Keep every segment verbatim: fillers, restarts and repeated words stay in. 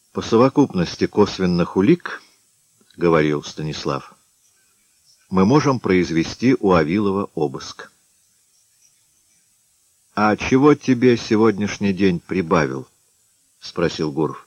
По совокупности косвенных улик, — говорил Станислав, — мы можем произвести у Авилова обыск. — А чего тебе сегодняшний день прибавил? — спросил Гуров.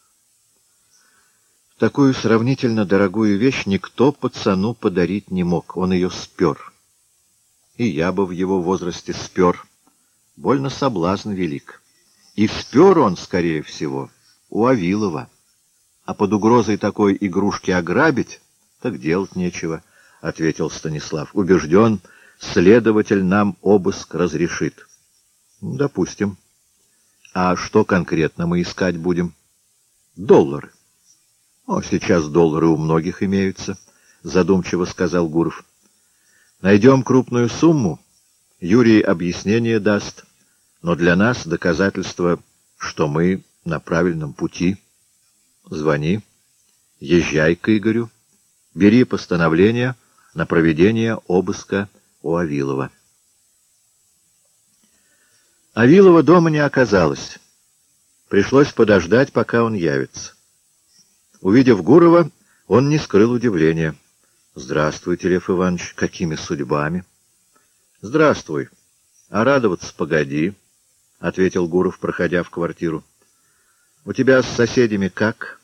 Такую сравнительно дорогую вещь никто пацану подарить не мог, он ее спер. И я бы в его возрасте спер. Больно соблазн велик. И спер он, скорее всего, у Авилова. А под угрозой такой игрушки ограбить, так делать нечего, — ответил Станислав. Убежден, следователь нам обыск разрешит. Допустим. А что конкретно мы искать будем? Доллары. О, сейчас доллары у многих имеются, — задумчиво сказал Гуров. Найдем крупную сумму, Юрий объяснение даст, но для нас доказательство, что мы на правильном пути. Звони, езжай к Игорю, бери постановление на проведение обыска у Авилова. Авилова дома не оказалось. Пришлось подождать, пока он явится. Увидев Гурова, он не скрыл удивления. — Здравствуйте, Лев Иванович, какими судьбами? — Здравствуй. А радоваться погоди, — ответил Гуров, проходя в квартиру. — У тебя с соседями как?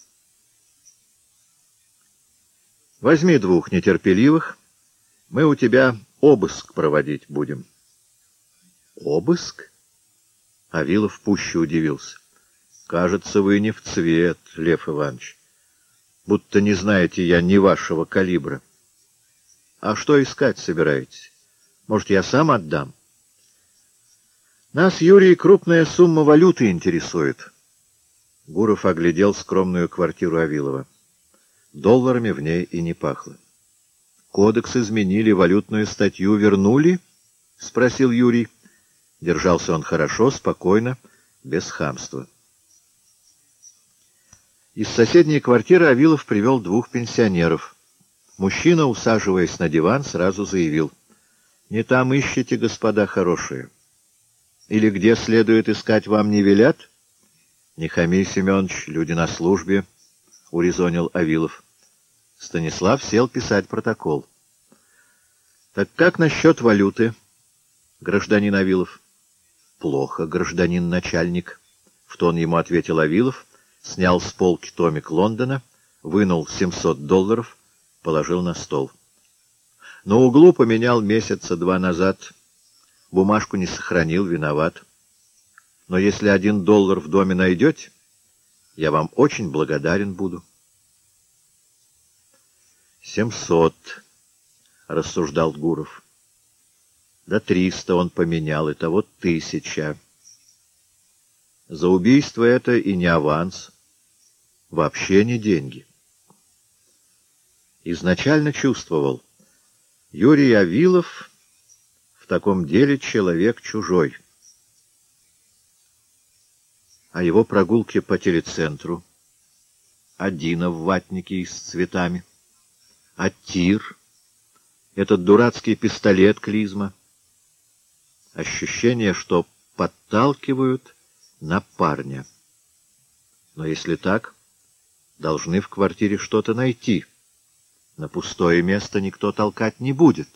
— Возьми двух нетерпеливых, мы у тебя обыск проводить будем. — Обыск? Авилов пуще удивился. — Кажется, вы не в цвет, Лев Иванович. Будто не знаете я ни вашего калибра. А что искать собираетесь? Может, я сам отдам? Нас, Юрий, крупная сумма валюты интересует. Гуров оглядел скромную квартиру Авилова. Долларами в ней и не пахло. Кодекс изменили, валютную статью вернули? — спросил Юрий. Держался он хорошо, спокойно, без хамства. Из соседней квартиры Авилов привел двух пенсионеров. Мужчина, усаживаясь на диван, сразу заявил: «Не там ищете, господа хорошие. Или где следует искать, вам не велят?» «Не хами, Семенович, люди на службе», — урезонил Авилов. Станислав сел писать протокол. «Так как насчет валюты, гражданин Авилов?» «Плохо, гражданин начальник», — в тон ему ответил Авилов, снял с полки томик Лондона, вынул семьсот долларов, положил на стол. На углу поменял месяца два назад. Бумажку не сохранил, виноват. Но если один доллар в доме найдете, я вам очень благодарен буду. «Семьсот», — рассуждал Гуров. «Да триста он поменял, итого тысяча. За убийство это и не аванс, вообще не деньги». Изначально чувствовал, Юрий Авилов в таком деле человек чужой. А его прогулки по телецентру, а Дина в ватнике с цветами, а тир, этот дурацкий пистолет клизма. Ощущение, что подталкивают на парня. Но если так, должны в квартире что-то найти. На пустое место никто толкать не будет.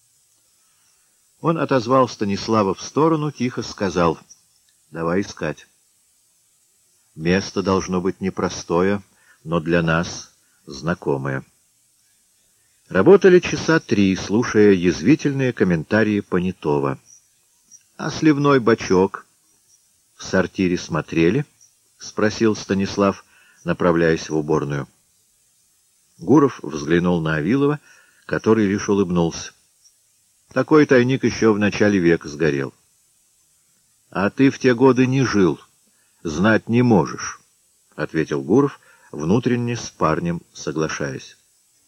Он отозвал Станислава в сторону, тихо сказал: «Давай искать. Место должно быть непростое, но для нас знакомое». Работали часа три, слушая язвительные комментарии Понятого. «А сливной бачок в сортире смотрели?» — спросил Станислав, направляясь в уборную. Гуров взглянул на Авилова, который лишь улыбнулся. Такой тайник еще в начале века сгорел. — А ты в те годы не жил, знать не можешь, — ответил Гуров, внутренне с парнем соглашаясь.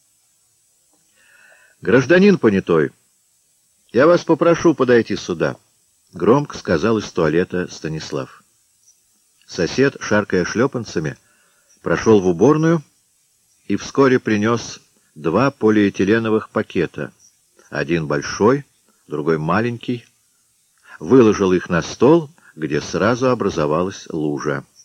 — Гражданин Понятой, я вас попрошу подойти сюда, — громко сказал из туалета Станислав. Сосед, шаркая шлепанцами, прошел в уборную и вскоре принес два полиэтиленовых пакета, один большой, другой маленький, выложил их на стол, где сразу образовалась лужа.